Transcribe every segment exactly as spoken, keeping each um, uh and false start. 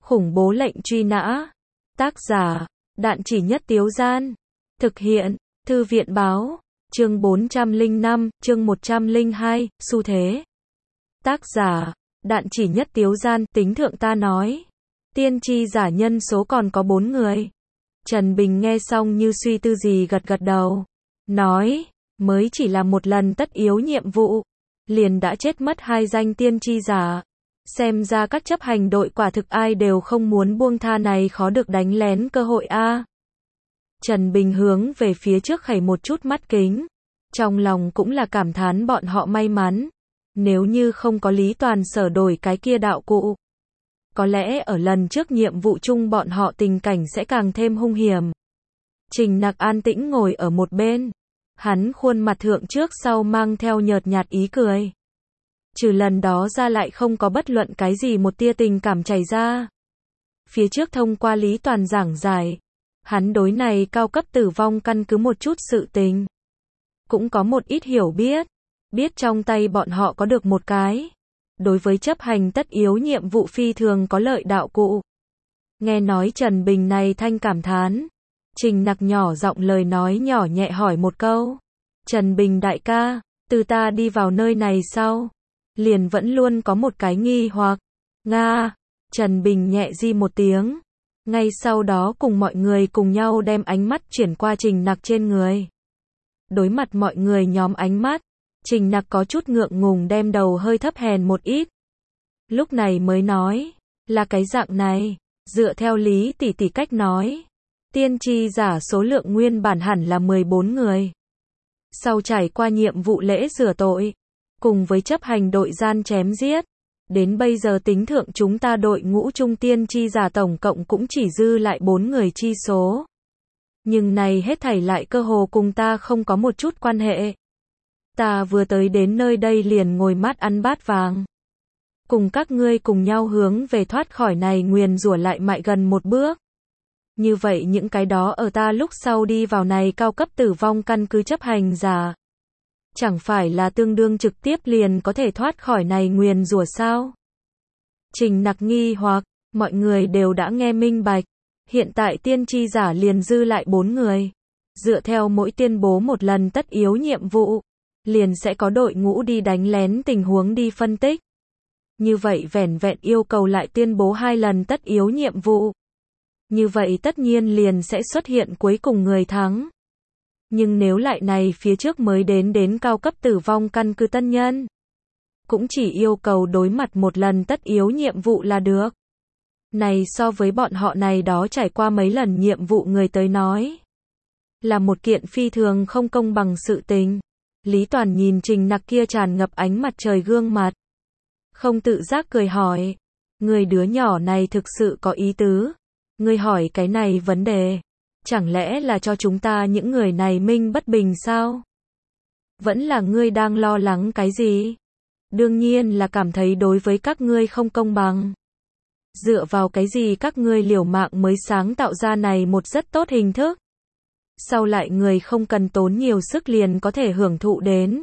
Khủng bố lệnh truy nã. Tác giả, Đạn Chỉ Nhất Tiếu Gian. Thực hiện, Thư viện Báo. Chương bốn trăm lẻ năm, chương một trăm lẻ hai, xu thế. Tác giả, Đạn Chỉ Nhất Tiếu Gian. Tính thượng ta nói. Tiên tri giả nhân số còn có bốn người. Trần Bình nghe xong như suy tư gì gật gật đầu. Nói, mới chỉ là một lần tất yếu nhiệm vụ. Liền đã chết mất hai danh tiên tri giả. Xem ra các chấp hành đội quả thực ai đều không muốn buông tha này khó được đánh lén cơ hội a. Trần Bình hướng về phía trước khẩy một chút mắt kính. Trong lòng cũng là cảm thán bọn họ may mắn. Nếu như không có Lý Toàn sở đổi cái kia đạo cụ. Có lẽ ở lần trước nhiệm vụ chung bọn họ tình cảnh sẽ càng thêm hung hiểm. Trình Nặc an tĩnh ngồi ở một bên. Hắn khuôn mặt thượng trước sau mang theo nhợt nhạt ý cười. Trừ lần đó ra lại không có bất luận cái gì một tia tình cảm chảy ra. Phía trước thông qua Lý Toàn giảng giải. Hắn đối này cao cấp tử vong căn cứ một chút sự tình. Cũng có một ít hiểu biết. Biết trong tay bọn họ có được một cái. Đối với chấp hành tất yếu nhiệm vụ phi thường có lợi đạo cụ. Nghe nói Trần Bình này thanh cảm thán. Trình Nặc nhỏ giọng lời nói nhỏ nhẹ hỏi một câu. Trần Bình đại ca, từ ta đi vào nơi này sau. Liền vẫn luôn có một cái nghi hoặc. Nga, Trần Bình nhẹ di một tiếng. Ngay sau đó cùng mọi người cùng nhau đem ánh mắt chuyển qua Trình Nặc trên người. Đối mặt mọi người nhóm ánh mắt. Trình Nặc có chút ngượng ngùng đem đầu hơi thấp hèn một ít. Lúc này mới nói, là cái dạng này, dựa theo Lý tỷ tỷ cách nói. Tiên tri giả số lượng nguyên bản hẳn là mười bốn người. Sau trải qua nhiệm vụ lễ rửa tội, cùng với chấp hành đội gian chém giết, đến bây giờ tính thượng chúng ta đội ngũ trung tiên tri giả tổng cộng cũng chỉ dư lại bốn người chi số. Nhưng này hết thảy lại cơ hồ cùng ta không có một chút quan hệ. Ta vừa tới đến nơi đây liền ngồi mát ăn bát vàng. Cùng các ngươi cùng nhau hướng về thoát khỏi này nguyền rủa lại mại gần một bước. Như vậy những cái đó ở ta lúc sau đi vào này cao cấp tử vong căn cứ chấp hành giả. Chẳng phải là tương đương trực tiếp liền có thể thoát khỏi này nguyền rủa sao? Trình Nặc nghi hoặc, mọi người đều đã nghe minh bạch. Hiện tại tiên tri giả liền dư lại bốn người. Dựa theo mỗi tuyên bố một lần tất yếu nhiệm vụ. Liền sẽ có đội ngũ đi đánh lén tình huống đi phân tích. Như vậy vẻn vẹn yêu cầu lại tuyên bố hai lần tất yếu nhiệm vụ. Như vậy tất nhiên liền sẽ xuất hiện cuối cùng người thắng. Nhưng nếu lại này phía trước mới đến đến cao cấp tử vong căn cứ tân nhân. Cũng chỉ yêu cầu đối mặt một lần tất yếu nhiệm vụ là được. Này so với bọn họ này đó trải qua mấy lần nhiệm vụ người tới nói. Là một kiện phi thường không công bằng sự tình. Lý Toàn nhìn Trình Nặc kia tràn ngập ánh mặt trời gương mặt. Không tự giác cười hỏi. Người đứa nhỏ này thực sự có ý tứ. Ngươi hỏi cái này vấn đề. Chẳng lẽ là cho chúng ta những người này minh bất bình sao? Vẫn là ngươi đang lo lắng cái gì? Đương nhiên là cảm thấy đối với các ngươi không công bằng. Dựa vào cái gì các ngươi liều mạng mới sáng tạo ra này một rất tốt hình thức? Sau lại người không cần tốn nhiều sức liền có thể hưởng thụ đến.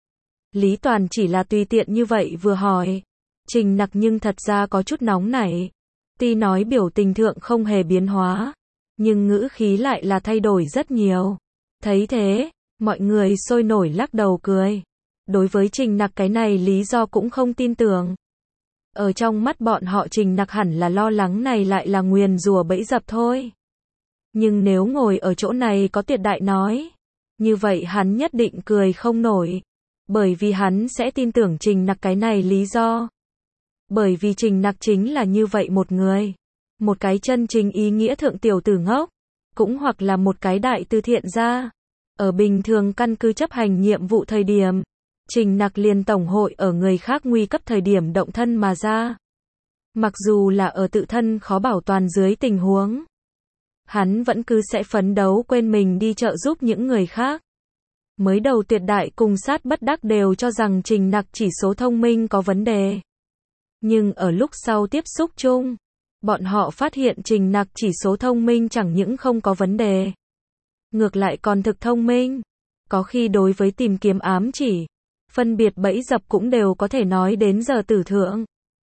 Lý Toàn chỉ là tùy tiện như vậy vừa hỏi. Trình Nặc nhưng thật ra có chút nóng nảy. Tuy nói biểu tình thượng không hề biến hóa. Nhưng ngữ khí lại là thay đổi rất nhiều. Thấy thế, mọi người sôi nổi lắc đầu cười. Đối với Trình Nặc cái này lý do cũng không tin tưởng. Ở trong mắt bọn họ Trình Nặc hẳn là lo lắng này lại là nguyền rủa bẫy dập thôi. Nhưng nếu ngồi ở chỗ này có tuyệt đại nói. Như vậy hắn nhất định cười không nổi. Bởi vì hắn sẽ tin tưởng Trình Nặc cái này lý do. Bởi vì Trình Nặc chính là như vậy một người. Một cái chân chính ý nghĩa thượng tiểu tử ngốc. Cũng hoặc là một cái đại từ thiện gia. Ở bình thường căn cứ chấp hành nhiệm vụ thời điểm. Trình Nặc liền tổng hội ở người khác nguy cấp thời điểm động thân mà ra. Mặc dù là ở tự thân khó bảo toàn dưới tình huống. Hắn vẫn cứ sẽ phấn đấu quên mình đi trợ giúp những người khác. Mới đầu tuyệt đại cùng sát bất đắc đều cho rằng Trình Nặc chỉ số thông minh có vấn đề. Nhưng ở lúc sau tiếp xúc chung, bọn họ phát hiện Trình Nặc chỉ số thông minh chẳng những không có vấn đề. Ngược lại còn thực thông minh. Có khi đối với tìm kiếm ám chỉ, phân biệt bẫy dập cũng đều có thể nói đến giờ tử thượng.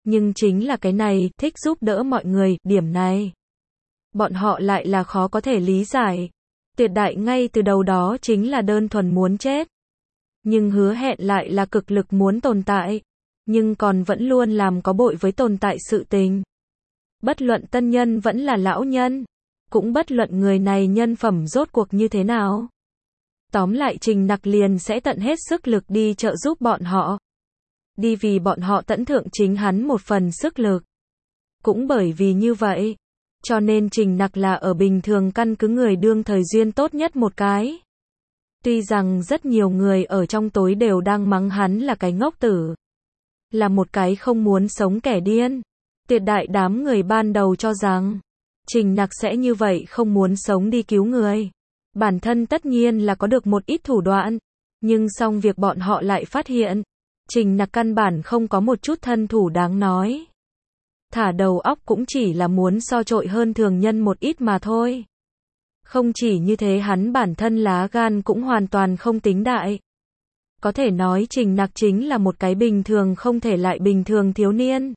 Nhưng chính là cái này, thích giúp đỡ mọi người, điểm này. Bọn họ lại là khó có thể lý giải. Tuyệt đại ngay từ đầu đó chính là đơn thuần muốn chết. Nhưng hứa hẹn lại là cực lực muốn tồn tại. Nhưng còn vẫn luôn làm có bội với tồn tại sự tình. Bất luận tân nhân vẫn là lão nhân. Cũng bất luận người này nhân phẩm rốt cuộc như thế nào. Tóm lại Trình Nặc liền sẽ tận hết sức lực đi trợ giúp bọn họ. Đi vì bọn họ tận thượng chính hắn một phần sức lực. Cũng bởi vì như vậy, cho nên Trình Nặc là ở bình thường căn cứ người đương thời duyên tốt nhất một cái. Tuy rằng rất nhiều người ở trong tối đều đang mắng hắn là cái ngốc tử. Là một cái không muốn sống kẻ điên. Tuyệt đại đám người ban đầu cho rằng Trình Nặc sẽ như vậy không muốn sống đi cứu người. Bản thân tất nhiên là có được một ít thủ đoạn. Nhưng xong việc bọn họ lại phát hiện Trình Nặc căn bản không có một chút thân thủ đáng nói. Thả đầu óc cũng chỉ là muốn so trội hơn thường nhân một ít mà thôi. Không chỉ như thế hắn bản thân lá gan cũng hoàn toàn không tính đại. Có thể nói Trình Nặc chính là một cái bình thường không thể lại bình thường thiếu niên.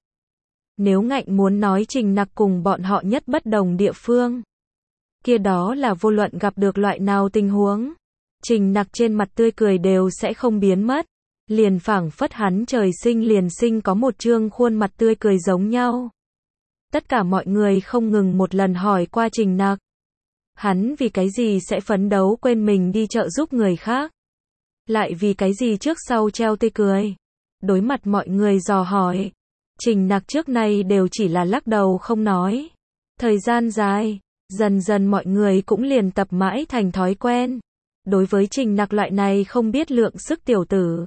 Nếu ngạnh muốn nói Trình Nặc cùng bọn họ nhất bất đồng địa phương, kia đó là vô luận gặp được loại nào tình huống, Trình Nặc trên mặt tươi cười đều sẽ không biến mất. Liền phảng phất hắn trời sinh liền sinh có một trương khuôn mặt tươi cười giống nhau. Tất cả mọi người không ngừng một lần hỏi qua Trình Nặc. Hắn vì cái gì sẽ phấn đấu quên mình đi trợ giúp người khác? Lại vì cái gì trước sau treo tươi cười? Đối mặt mọi người dò hỏi, Trình Nặc trước nay đều chỉ là lắc đầu không nói. Thời gian dài, dần dần mọi người cũng liền tập mãi thành thói quen. Đối với Trình Nặc loại này không biết lượng sức tiểu tử,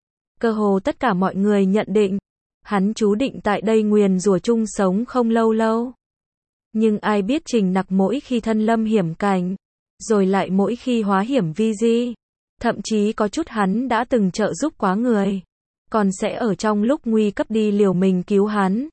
cơ hồ tất cả mọi người nhận định, hắn chú định tại đây nguyền rủa chung sống không lâu lâu. Nhưng ai biết Trình Nặc mỗi khi thân lâm hiểm cảnh, rồi lại mỗi khi hóa hiểm vi di, thậm chí có chút hắn đã từng trợ giúp quá người, còn sẽ ở trong lúc nguy cấp đi liều mình cứu hắn.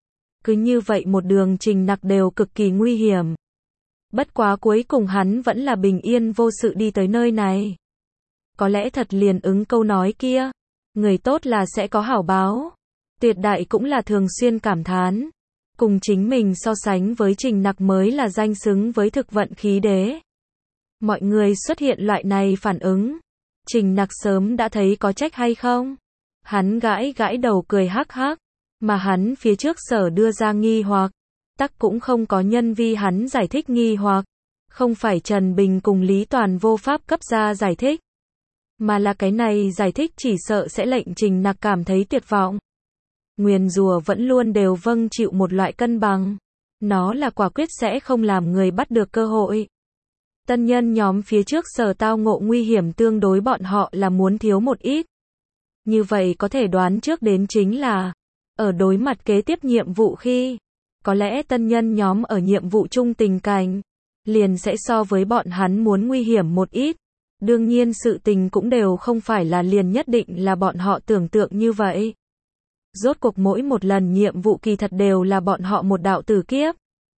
Cứ như vậy một đường Trình Nặc đều cực kỳ nguy hiểm. Bất quá cuối cùng hắn vẫn là bình yên vô sự đi tới nơi này. Có lẽ thật liền ứng câu nói kia, người tốt là sẽ có hảo báo. Tuyệt đại cũng là thường xuyên cảm thán. Cùng chính mình so sánh với Trình Nặc mới là danh xứng với thực vận khí đế. Mọi người xuất hiện loại này phản ứng. Trình Nặc sớm đã thấy có trách hay không? Hắn gãi gãi đầu cười hắc hắc. Mà hắn phía trước sở đưa ra nghi hoặc, tắc cũng không có nhân vi hắn giải thích nghi hoặc. Không phải Trần Bình cùng Lý Toàn vô pháp cấp ra giải thích. Mà là cái này giải thích chỉ sợ sẽ lệnh Trình Nặc cảm thấy tuyệt vọng. Nguyền rủa vẫn luôn đều vâng chịu một loại cân bằng. Nó là quả quyết sẽ không làm người bắt được cơ hội. Tân nhân nhóm phía trước sở tao ngộ nguy hiểm tương đối bọn họ là muốn thiếu một ít. Như vậy có thể đoán trước đến chính là, ở đối mặt kế tiếp nhiệm vụ khi, có lẽ tân nhân nhóm ở nhiệm vụ chung tình cảnh, liền sẽ so với bọn hắn muốn nguy hiểm một ít. Đương nhiên sự tình cũng đều không phải là liền nhất định là bọn họ tưởng tượng như vậy. Rốt cuộc mỗi một lần nhiệm vụ kỳ thật đều là bọn họ một đạo tử kiếp.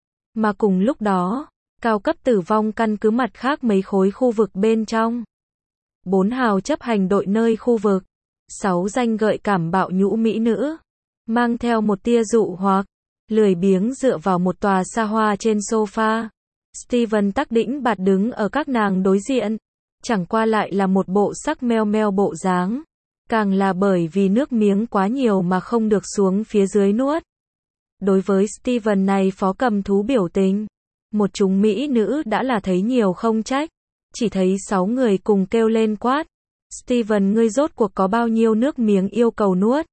Mà cùng lúc đó, cao cấp tử vong căn cứ mặt khác mấy khối khu vực bên trong. Bốn hào chấp hành đội nơi khu vực. Sáu danh gợi cảm bạo nhũ mỹ nữ. Mang theo một tia dụ hoặc. Lười biếng dựa vào một tòa xa hoa trên sofa. Steven tắc đĩnh bạt đứng ở các nàng đối diện. Chẳng qua lại là một bộ sắc meo meo bộ dáng. Càng là bởi vì nước miếng quá nhiều mà không được xuống phía dưới nuốt. Đối với Steven này phó cầm thú biểu tình, một chúng mỹ nữ đã là thấy nhiều không trách. Chỉ thấy sáu người cùng kêu lên quát. Steven ngươi rốt cuộc có bao nhiêu nước miếng yêu cầu nuốt?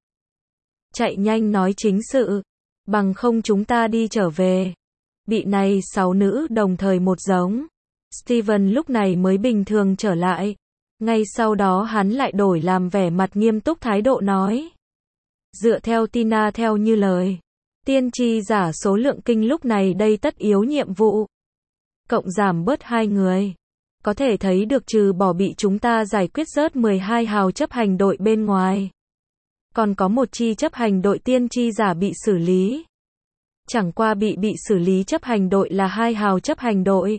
Chạy nhanh nói chính sự. Bằng không chúng ta đi trở về. Bị này sáu nữ đồng thời một giống. Steven lúc này mới bình thường trở lại. Ngay sau đó hắn lại đổi làm vẻ mặt nghiêm túc thái độ nói. Dựa theo Tina theo như lời. Tiên tri giả số lượng kinh lúc này đây tất yếu nhiệm vụ. Cộng giảm bớt hai người. Có thể thấy được trừ bỏ bị chúng ta giải quyết rớt mười hai hào chấp hành đội bên ngoài. Còn có một chi chấp hành đội tiên tri giả bị xử lý. Chẳng qua bị bị xử lý chấp hành đội là hai hào chấp hành đội.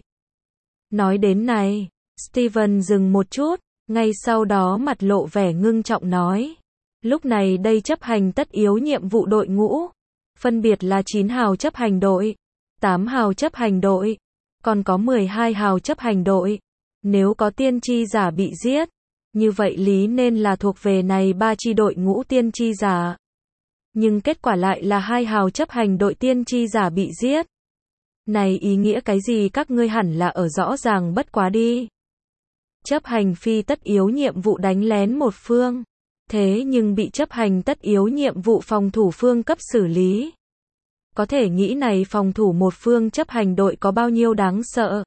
Nói đến này, Steven dừng một chút, ngay sau đó mặt lộ vẻ ngưng trọng nói. Lúc này đây chấp hành tất yếu nhiệm vụ đội ngũ, phân biệt là chín hào chấp hành đội, tám hào chấp hành đội, còn có mười hai hào chấp hành đội. Nếu có tiên tri giả bị giết, như vậy lý nên là thuộc về này ba chi đội ngũ tiên tri giả. Nhưng kết quả lại là hai hào chấp hành đội tiên tri giả bị giết. Này ý nghĩa cái gì các ngươi hẳn là ở rõ ràng bất quá đi. Chấp hành phi tất yếu nhiệm vụ đánh lén một phương, thế nhưng bị chấp hành tất yếu nhiệm vụ phòng thủ phương cấp xử lý. Có thể nghĩ này phòng thủ một phương chấp hành đội có bao nhiêu đáng sợ.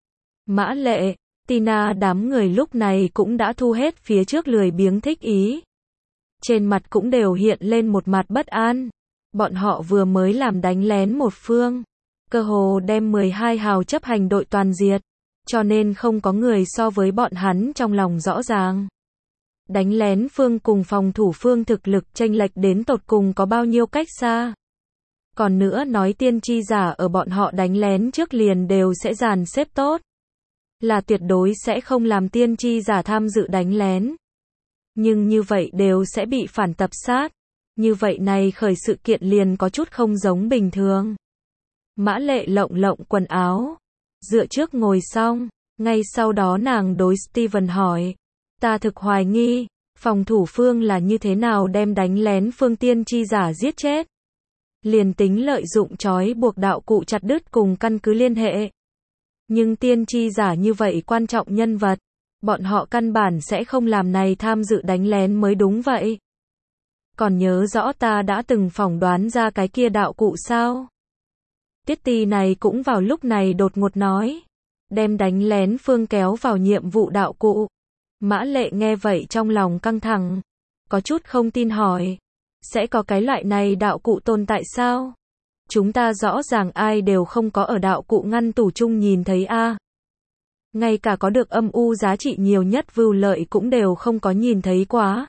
Mã Lệ, Tina đám người lúc này cũng đã thu hết phía trước lười biếng thích ý. Trên mặt cũng đều hiện lên một mặt bất an. Bọn họ vừa mới làm đánh lén một phương, cơ hồ đem mười hai hào chấp hành đội toàn diệt, cho nên không có người so với bọn hắn trong lòng rõ ràng. Đánh lén phương cùng phòng thủ phương thực lực chênh lệch đến tột cùng có bao nhiêu cách xa. Còn nữa nói tiên tri giả ở bọn họ đánh lén trước liền đều sẽ dàn xếp tốt, là tuyệt đối sẽ không làm tiên tri giả tham dự đánh lén. Nhưng như vậy đều sẽ bị phản tập sát. Như vậy này khởi sự kiện liền có chút không giống bình thường. Mã Lệ lộng lộng quần áo, dựa trước ngồi xong, ngay sau đó nàng đối Steven hỏi, ta thực hoài nghi, phòng thủ phương là như thế nào đem đánh lén phương tiên tri giả giết chết. Liền tính lợi dụng trói buộc đạo cụ chặt đứt cùng căn cứ liên hệ. Nhưng tiên tri giả như vậy quan trọng nhân vật, bọn họ căn bản sẽ không làm này tham dự đánh lén mới đúng vậy. Còn nhớ rõ ta đã từng phỏng đoán ra cái kia đạo cụ sao? Tiết Tì này cũng vào lúc này đột ngột nói, đem đánh lén phương kéo vào nhiệm vụ đạo cụ. Mã Lệ nghe vậy trong lòng căng thẳng, có chút không tin hỏi, sẽ có cái loại này đạo cụ tồn tại sao? Chúng ta rõ ràng ai đều không có ở đạo cụ ngăn tủ chung nhìn thấy a. Ngay cả có được âm u giá trị nhiều nhất vưu lợi cũng đều không có nhìn thấy quá.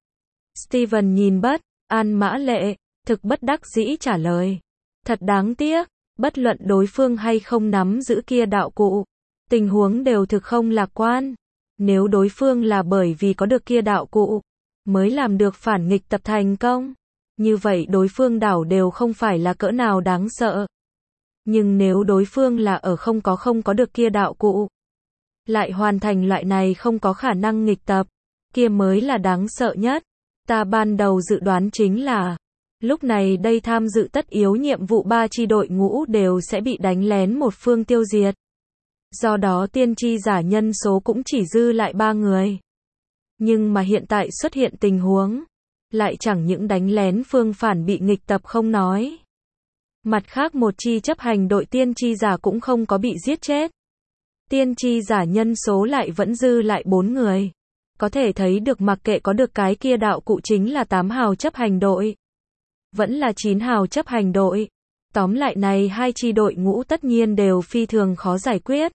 Steven nhìn bất an Mã Lệ, thực bất đắc dĩ trả lời. Thật đáng tiếc, bất luận đối phương hay không nắm giữ kia đạo cụ, tình huống đều thực không lạc quan. Nếu đối phương là bởi vì có được kia đạo cụ, mới làm được phản nghịch tập thành công, như vậy đối phương đảo đều không phải là cỡ nào đáng sợ. Nhưng nếu đối phương là ở không có không có được kia đạo cụ, lại hoàn thành loại này không có khả năng nghịch tập, kia mới là đáng sợ nhất. Ta ban đầu dự đoán chính là, lúc này đây tham dự tất yếu nhiệm vụ ba chi đội ngũ đều sẽ bị đánh lén một phương tiêu diệt. Do đó tiên tri giả nhân số cũng chỉ dư lại ba người. Nhưng mà hiện tại xuất hiện tình huống, lại chẳng những đánh lén phương phản bị nghịch tập không nói. Mặt khác một chi chấp hành đội tiên tri giả cũng không có bị giết chết. Tiên tri giả nhân số lại vẫn dư lại bốn người. Có thể thấy được mặc kệ có được cái kia đạo cụ chính là tám hào chấp hành đội, vẫn là chín hào chấp hành đội. Tóm lại này hai chi đội ngũ tất nhiên đều phi thường khó giải quyết.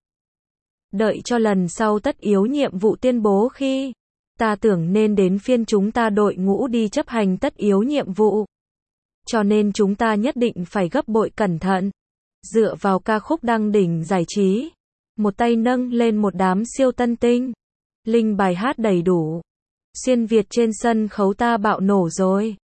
Đợi cho lần sau tất yếu nhiệm vụ tuyên bố khi, ta tưởng nên đến phiên chúng ta đội ngũ đi chấp hành tất yếu nhiệm vụ. Cho nên chúng ta nhất định phải gấp bội cẩn thận. Dựa vào ca khúc đăng đỉnh giải trí, một tay nâng lên một đám siêu tân tinh. Linh bài hát đầy đủ. Xuyên Việt trên sân khấu ta bạo nổ rồi.